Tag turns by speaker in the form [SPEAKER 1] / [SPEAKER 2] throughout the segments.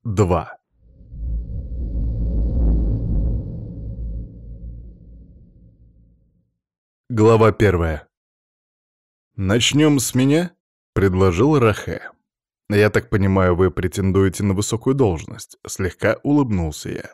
[SPEAKER 1] 2. Глава 1. «Начнем с меня?» — предложил Рахе. «Я так понимаю, вы претендуете на высокую должность?» — слегка улыбнулся я.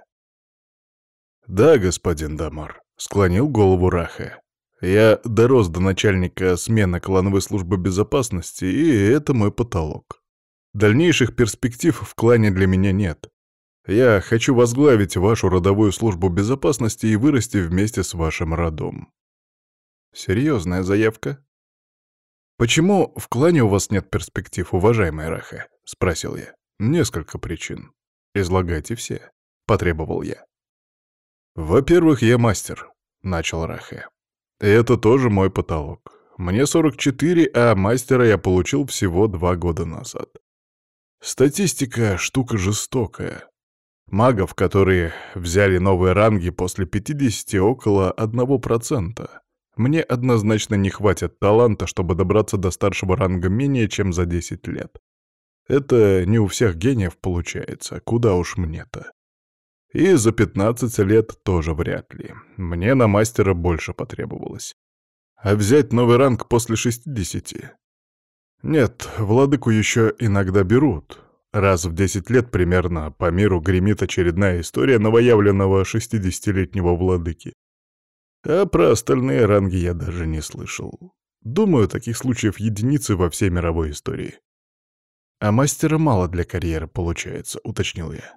[SPEAKER 1] «Да, господин Дамар», — склонил голову Рахе. «Я дорос до начальника смены клановой службы безопасности, и это мой потолок. Дальнейших перспектив в клане для меня нет. Я хочу возглавить вашу родовую службу безопасности и вырасти вместе с вашим родом». «Серьезная заявка?» «Почему в клане у вас нет перспектив, уважаемый Рахе?» — спросил я. «Несколько причин. Излагайте все», — потребовал я. «Во-первых, я мастер», — начал Рахе. «И это тоже мой потолок. Мне 44, а мастера я получил всего 2 года назад. Статистика — штука жестокая. Магов, которые взяли новые ранги после 50, около 1%. Мне однозначно не хватит таланта, чтобы добраться до старшего ранга менее чем за 10 лет. Это не у всех гениев получается, куда уж мне-то. И за 15 лет тоже вряд ли. Мне на мастера больше потребовалось. А взять новый ранг после 60? Нет, владыку еще иногда берут. Раз в 10 лет примерно по миру гремит очередная история новоявленного 60-летнего владыки. А про остальные ранги я даже не слышал. Думаю, таких случаев единицы во всей мировой истории. А мастера мало для карьеры получается, уточнил я.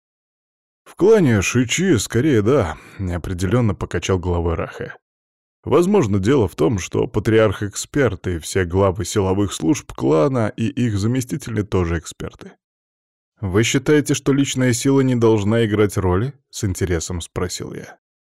[SPEAKER 1] В клане Шичи скорее да, неопределенно покачал головой Рахе. Возможно, дело в том, что патриарх эксперт, и все главы силовых служб клана и их заместители тоже эксперты. «Вы считаете, что личная сила не должна играть роли?» — с интересом спросил я.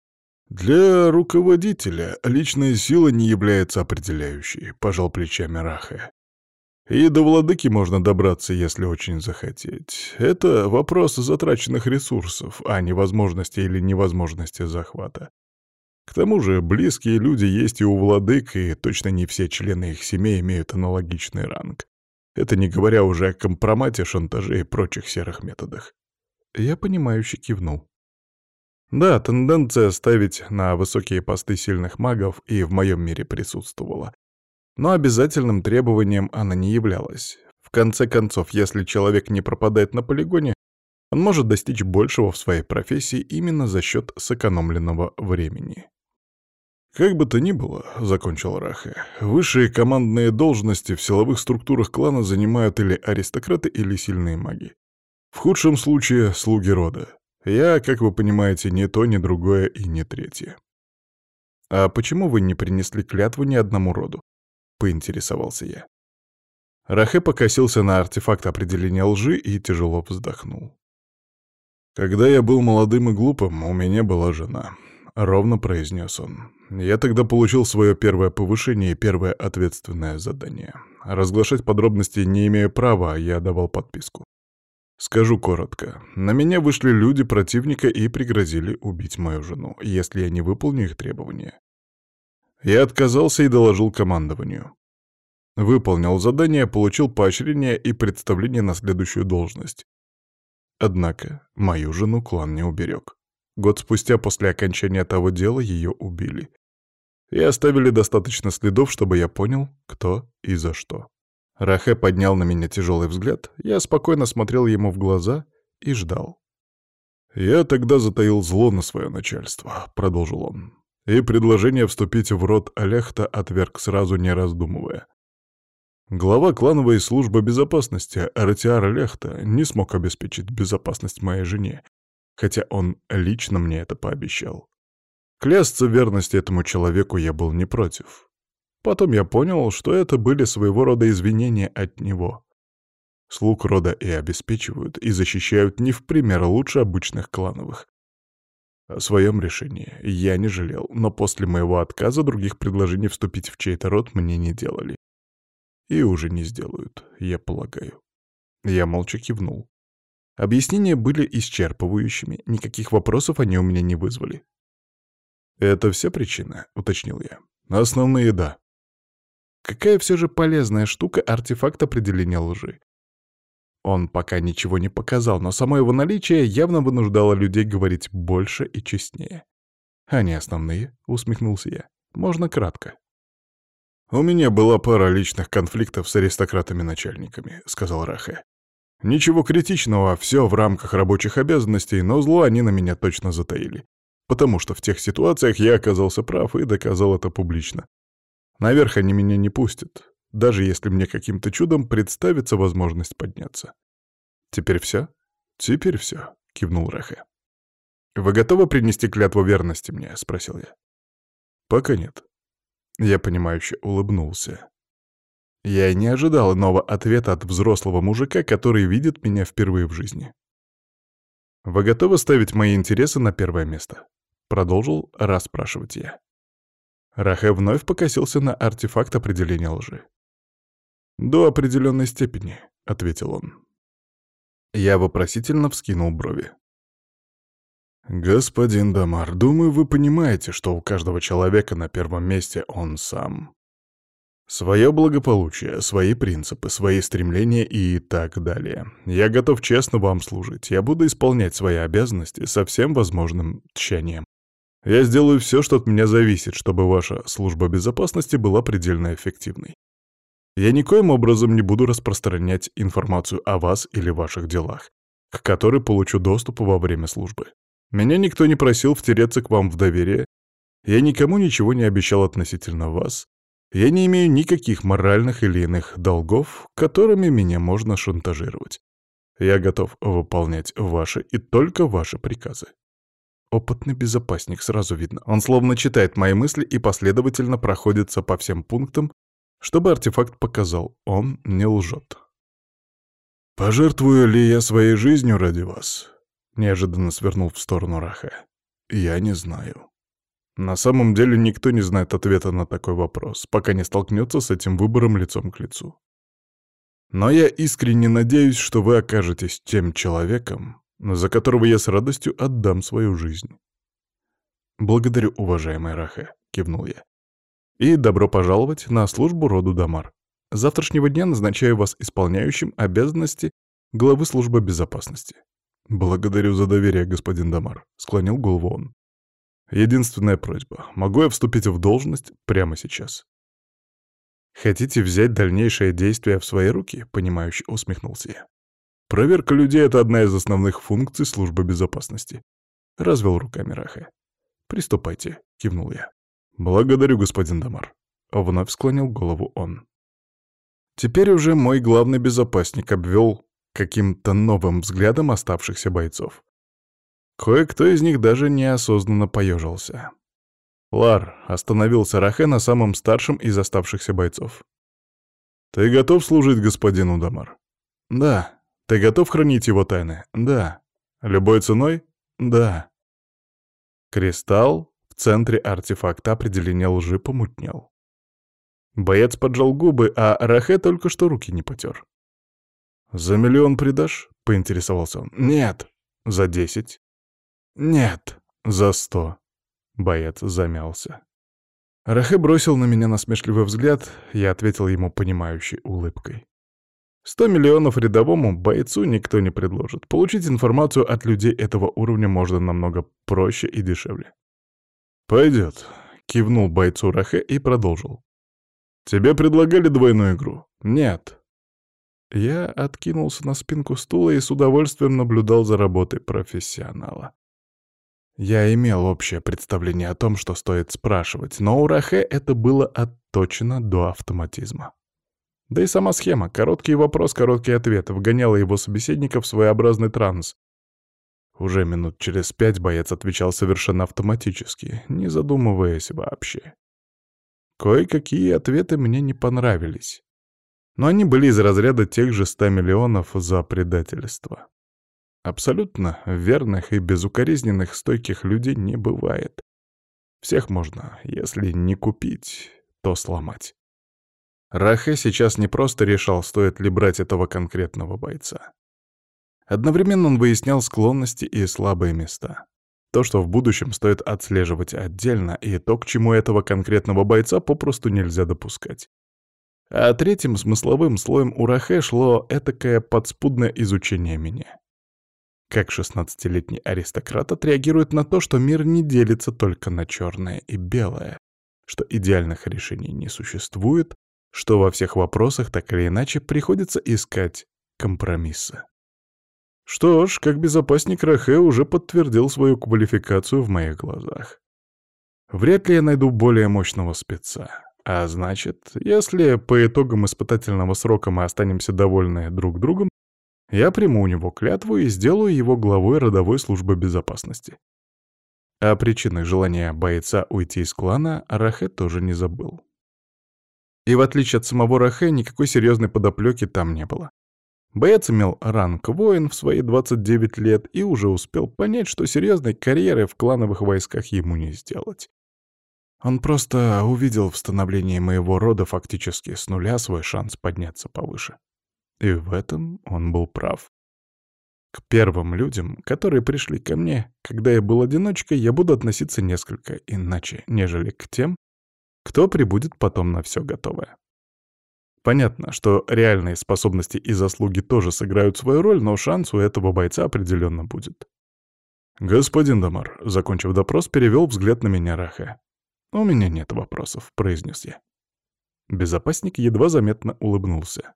[SPEAKER 1] «Для руководителя личная сила не является определяющей», — пожал плечами Рахе. «И до владыки можно добраться, если очень захотеть. Это вопрос затраченных ресурсов, а не возможности или невозможности захвата. К тому же близкие люди есть и у владык, и точно не все члены их семей имеют аналогичный ранг. Это не говоря уже о компромате, шантаже и прочих серых методах». Я понимающе кивнул. Да, тенденция ставить на высокие посты сильных магов и в моем мире присутствовала. Но обязательным требованием она не являлась. В конце концов, если человек не пропадает на полигоне, он может достичь большего в своей профессии именно за счет сэкономленного времени. «Как бы то ни было», — закончил Рахе, — «высшие командные должности в силовых структурах клана занимают или аристократы, или сильные маги. В худшем случае — слуги рода. Я, как вы понимаете, ни то, ни другое и ни третье». «А почему вы не принесли клятву ни одному роду?» — поинтересовался я. Рахе покосился на артефакт определения лжи и тяжело вздохнул. «Когда я был молодым и глупым, у меня была жена», — ровно произнес он. «Я тогда получил свое первое повышение и первое ответственное задание. Разглашать подробности не имею права, я давал подписку. Скажу коротко. На меня вышли люди противника и пригрозили убить мою жену, если я не выполню их требования. Я отказался и доложил командованию. Выполнил задание, получил поощрение и представление на следующую должность. Однако мою жену клан не уберег. Год спустя после окончания того дела ее убили. И оставили достаточно следов, чтобы я понял, кто и за что. Рахе поднял на меня тяжелый взгляд, я спокойно смотрел ему в глаза и ждал. «Я тогда затаил зло на свое начальство», — продолжил он, «и предложение вступить в род Алехта отверг сразу, не раздумывая. Глава клановой службы безопасности Аратиар Алехта не смог обеспечить безопасность моей жене, хотя он лично мне это пообещал. Клясться в верности этому человеку я был не против. Потом я понял, что это были своего рода извинения от него. Слуг рода и обеспечивают, и защищают не в пример лучше обычных клановых. О своем решении я не жалел, но после моего отказа других предложений вступить в чей-то род мне не делали. И уже не сделают, я полагаю». Я молча кивнул. Объяснения были исчерпывающими, никаких вопросов они у меня не вызвали. «Это все причины?» — уточнил я. «Основные — да». Какая все же полезная штука артефакт определения лжи. Он пока ничего не показал, но само его наличие явно вынуждало людей говорить больше и честнее. «Они основные», — усмехнулся я. «Можно кратко». «У меня была пара личных конфликтов с аристократами-начальниками», — сказал Рахе. «Ничего критичного, все в рамках рабочих обязанностей, но зло они на меня точно затаили. Потому что в тех ситуациях я оказался прав и доказал это публично. Наверх они меня не пустят, даже если мне каким-то чудом представится возможность подняться». «Теперь все?» «Теперь все», — кивнул Рахе. «Вы готовы принести клятву верности мне?» — спросил я. «Пока нет». Я понимающе улыбнулся. Я и не ожидал иного ответа от взрослого мужика, который видит меня впервые в жизни. «Вы готовы ставить мои интересы на первое место?» — продолжил расспрашивать я. Рахе вновь покосился на артефакт определения лжи. «До определенной степени», — ответил он. Я вопросительно вскинул брови. «Господин Дамар, думаю, вы понимаете, что у каждого человека на первом месте он сам. Свое благополучие, свои принципы, свои стремления и так далее. Я готов честно вам служить. Я буду исполнять свои обязанности со всем возможным тщанием. Я сделаю все, что от меня зависит, чтобы ваша служба безопасности была предельно эффективной. Я никоим образом не буду распространять информацию о вас или ваших делах, к которой получу доступ во время службы. Меня никто не просил втереться к вам в доверие. Я никому ничего не обещал относительно вас. Я не имею никаких моральных или иных долгов, которыми меня можно шантажировать. Я готов выполнять ваши и только ваши приказы». Опытный безопасник, сразу видно. Он словно читает мои мысли и последовательно проходится по всем пунктам, чтобы артефакт показал, он не лжет. «Пожертвую ли я своей жизнью ради вас?» — неожиданно свернул в сторону Рахе. «Я не знаю. На самом деле никто не знает ответа на такой вопрос, пока не столкнется с этим выбором лицом к лицу. Но я искренне надеюсь, что вы окажетесь тем человеком, за которого я с радостью отдам свою жизнь». «Благодарю, уважаемый Рахе», — кивнул я. «И добро пожаловать на службу роду Дамар. С завтрашнего дня назначаю вас исполняющим обязанности главы службы безопасности». «Благодарю за доверие, господин Дамар», — склонил голову он. «Единственная просьба. Могу я вступить в должность прямо сейчас?» «Хотите взять дальнейшее действие в свои руки?» — понимающе усмехнулся я. «Проверка людей — это одна из основных функций службы безопасности», — развел руками Рахе. «Приступайте», — кивнул я. «Благодарю, господин Дамар», — вновь склонил голову он. Теперь уже мой главный безопасник обвел каким-то новым взглядом оставшихся бойцов. Кое-кто из них даже неосознанно поежился. «Лар», — остановился Рахе на самом старшем из оставшихся бойцов. «Ты готов служить господину Дамар?» «Да». «Ты готов хранить его тайны?» «Да». «Любой ценой?» «Да». Кристалл в центре артефакта определения лжи помутнел. Боец поджал губы, а Рахе только что руки не потер. «За 1 000 000 придашь?» — поинтересовался он. «Нет». «За 10?» «Нет». «За 100?» Боец замялся. Рахе бросил на меня насмешливый взгляд, я ответил ему понимающей улыбкой. 100 миллионов рядовому бойцу никто не предложит. Получить информацию от людей этого уровня можно намного проще и дешевле. «Пойдет», — кивнул бойцу Рахе и продолжил. «Тебе предлагали двойную игру?» «Нет». Я откинулся на спинку стула и с удовольствием наблюдал за работой профессионала. Я имел общее представление о том, что стоит спрашивать, но у Рахе это было отточено до автоматизма. Да и сама схема «короткий вопрос, короткий ответ» вгоняла его собеседника в своеобразный транс. Уже минут через 5 боец отвечал совершенно автоматически, не задумываясь вообще. Кое-какие ответы мне не понравились. Но они были из разряда тех же 100 миллионов за предательство. Абсолютно верных и безукоризненных стойких людей не бывает. Всех можно, если не купить, то сломать. Рахе сейчас не просто решал, стоит ли брать этого конкретного бойца. Одновременно он выяснял склонности и слабые места. То, что в будущем стоит отслеживать отдельно, и то, к чему этого конкретного бойца попросту нельзя допускать. А третьим смысловым слоем у Рахе шло этакое подспудное изучение меня. Как 16-летний аристократ отреагирует на то, что мир не делится только на черное и белое, что идеальных решений не существует, что во всех вопросах так или иначе приходится искать компромиссы. Что ж, как безопасник Рахе уже подтвердил свою квалификацию в моих глазах. Вряд ли я найду более мощного спеца. А значит, если по итогам испытательного срока мы останемся довольны друг другом, я приму у него клятву и сделаю его главой родовой службы безопасности. О причинах желания бойца уйти из клана Рахе тоже не забыл. И в отличие от самого Рахе, никакой серьезной подоплеки там не было. Боец имел ранг воин в свои 29 лет и уже успел понять, что серьезной карьеры в клановых войсках ему не сделать. Он просто увидел в становлении моего рода фактически с нуля свой шанс подняться повыше. И в этом он был прав. К первым людям, которые пришли ко мне, когда я был одиночкой, я буду относиться несколько иначе, нежели к тем, кто прибудет потом на все готовое. Понятно, что реальные способности и заслуги тоже сыграют свою роль, но шанс у этого бойца определенно будет. «Господин Дамар», — закончив допрос, перевел взгляд на меня Рахе. «У меня нет вопросов», — произнес я. Безопасник едва заметно улыбнулся.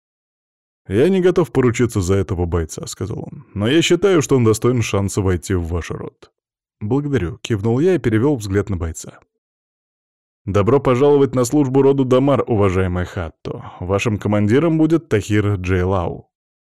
[SPEAKER 1] «Я не готов поручиться за этого бойца», — сказал он, «но я считаю, что он достоин шанса войти в ваш род». «Благодарю», — кивнул я и перевел взгляд на бойца. «Добро пожаловать на службу роду Дамар, уважаемый Хатто. Вашим командиром будет Тахир Джейлау».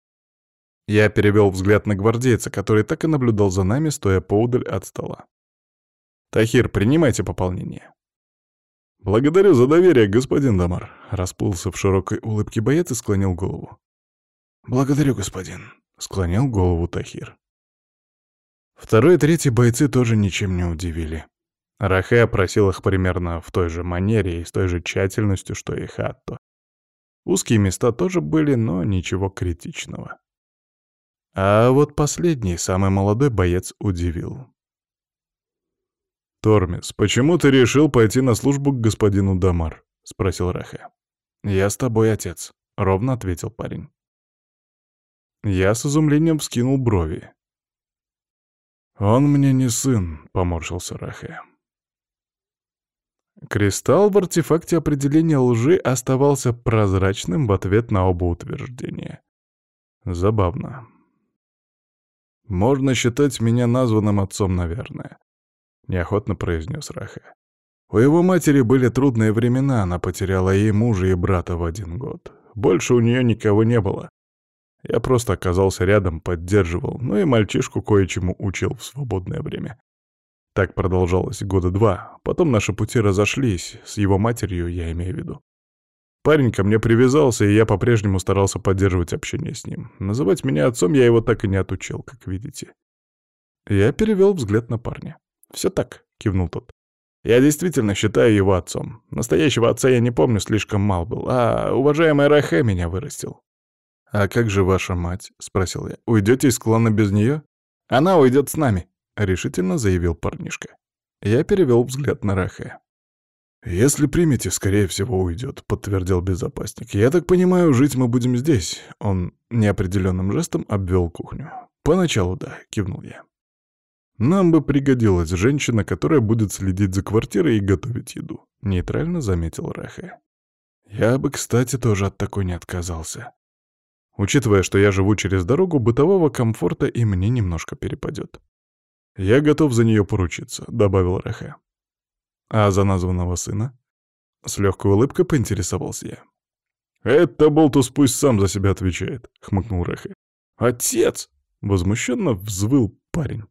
[SPEAKER 1] Я перевел взгляд на гвардейца, который так и наблюдал за нами, стоя поудаль от стола. «Тахир, принимайте пополнение». «Благодарю за доверие, господин Дамар», — расплылся в широкой улыбке боец и склонил голову. «Благодарю, господин», — склонил голову Тахир. Второй и третий бойцы тоже ничем не удивили. Рахе опросил их примерно в той же манере и с той же тщательностью, что и Хатто. Узкие места тоже были, но ничего критичного. А вот последний, самый молодой боец удивил. «Тормис, почему ты решил пойти на службу к господину Дамар?» — спросил Рахе. «Я с тобой, отец», — ровно ответил парень. Я с изумлением вскинул брови. «Он мне не сын», — поморщился Рахе. Кристалл в артефакте определения лжи оставался прозрачным в ответ на оба утверждения. Забавно. «Можно считать меня названным отцом, наверное», — неохотно произнес Рахе. «У его матери были трудные времена, она потеряла и мужа, и брата в один год. Больше у нее никого не было. Я просто оказался рядом, поддерживал, ну и мальчишку кое-чему учил в свободное время. Так продолжалось года 2, потом наши пути разошлись, с его матерью я имею в виду. Парень ко мне привязался, и я по-прежнему старался поддерживать общение с ним. Называть меня отцом я его так и не отучил, как видите». Я перевел взгляд на парня. «Все так», — кивнул тот. «Я действительно считаю его отцом. Настоящего отца я не помню, слишком мал был, а уважаемый Рахе меня вырастил». «А как же ваша мать?» — спросил я. «Уйдете из клана без нее?» «Она уйдет с нами», — решительно заявил парнишка. Я перевел взгляд на Рахе. «Если примете, скорее всего, уйдет», — подтвердил безопасник. «Я так понимаю, жить мы будем здесь». Он неопределенным жестом обвел кухню. «Поначалу да», — кивнул я. «Нам бы пригодилась женщина, которая будет следить за квартирой и готовить еду», — нейтрально заметил Рахе. «Я бы, кстати, тоже от такой не отказался. Учитывая, что я живу через дорогу, бытового комфорта и мне немножко перепадет. Я готов за нее поручиться», — добавил Рахе. «А за названного сына?» С легкой улыбкой поинтересовался я. «Это болтус пусть сам за себя отвечает», — хмыкнул Рахе. «Отец!» — возмущенно взвыл парень.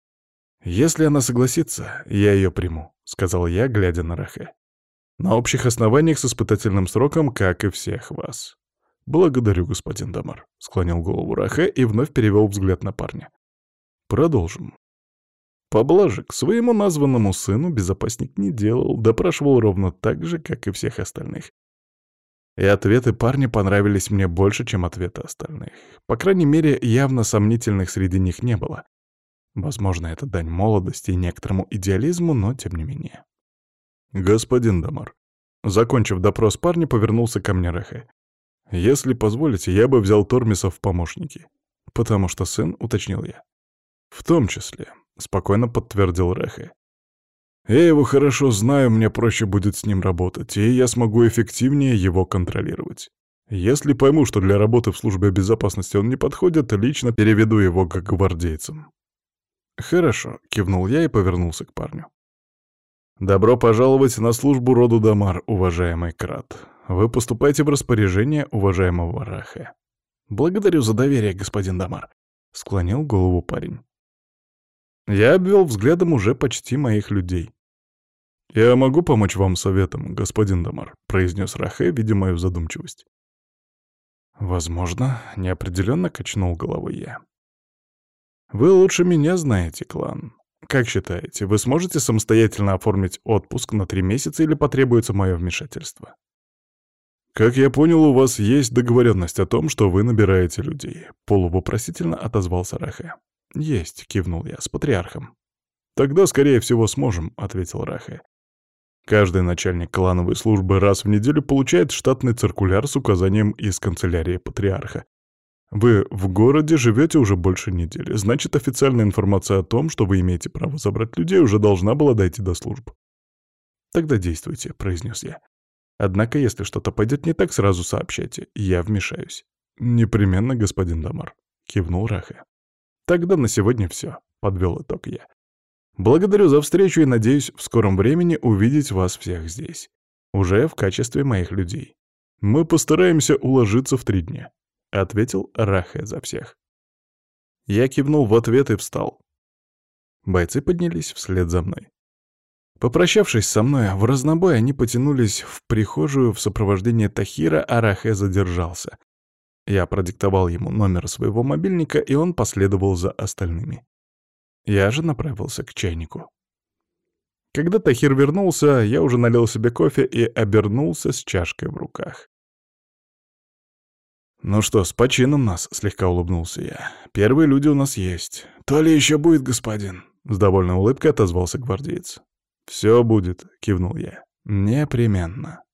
[SPEAKER 1] «Если она согласится, я ее приму», — сказал я, глядя на Рахе. «На общих основаниях с испытательным сроком, как и всех вас». «Благодарю, господин Дамар», — склонил голову Рахе и вновь перевел взгляд на парня. «Продолжим». Поблажек своему названному сыну безопасник не делал, допрашивал ровно так же, как и всех остальных. И ответы парня понравились мне больше, чем ответы остальных. По крайней мере, явно сомнительных среди них не было. Возможно, это дань молодости и некоторому идеализму, но тем не менее. «Господин Дамар, Закончив допрос парня, повернулся ко мне Рахе. «Если позволите, я бы взял Тормиса в помощники». «Потому что сын», — уточнил я. «В том числе», — спокойно подтвердил Рахе. «Я его хорошо знаю, мне проще будет с ним работать, и я смогу эффективнее его контролировать. Если пойму, что для работы в службе безопасности он не подходит, лично переведу его к гвардейцам». «Хорошо», — кивнул я и повернулся к парню. «Добро пожаловать на службу роду Дамар, уважаемый Крат. Вы поступаете в распоряжение уважаемого Рахе». «Благодарю за доверие, господин Дамар», — склонил голову парень. Я обвел взглядом уже почти моих людей. «Я могу помочь вам советом, господин Дамар», — произнес Рахе, видя мою задумчивость. «Возможно», — неопределенно качнул головой я. «Вы лучше меня знаете, клан. Как считаете, вы сможете самостоятельно оформить отпуск на 3 месяца или потребуется мое вмешательство?» «Как я понял, у вас есть договоренность о том, что вы набираете людей», — полувопросительно отозвался Рахе. «Есть», — кивнул я, — «с патриархом». «Тогда, скорее всего, сможем», — ответил Рахе. «Каждый начальник клановой службы раз в неделю получает штатный циркуляр с указанием из канцелярии патриарха. Вы в городе живете уже больше недели, значит, официальная информация о том, что вы имеете право забрать людей, уже должна была дойти до служб». «Тогда действуйте», — произнес я. «Однако, если что-то пойдет не так, сразу сообщайте, я вмешаюсь». «Непременно, господин Дамар», — кивнул Рахе. «Тогда на сегодня все», — подвел итог я. «Благодарю за встречу и надеюсь в скором времени увидеть вас всех здесь. Уже в качестве моих людей. Мы постараемся уложиться в 3 дня», — ответил Рахе за всех. Я кивнул в ответ и встал. Бойцы поднялись вслед за мной. Попрощавшись со мной, в разнобой они потянулись в прихожую в сопровождении Тахира, а Рахе задержался. Я продиктовал ему номер своего мобильника, и он последовал за остальными. Я же направился к чайнику. Когда Тахир вернулся, я уже налил себе кофе и обернулся с чашкой в руках. «Ну что, с почином нас», — слегка улыбнулся я. «Первые люди у нас есть». «То ли еще будет, господин», — с довольной улыбкой отозвался гвардеец. «Все будет», — кивнул я. «Непременно».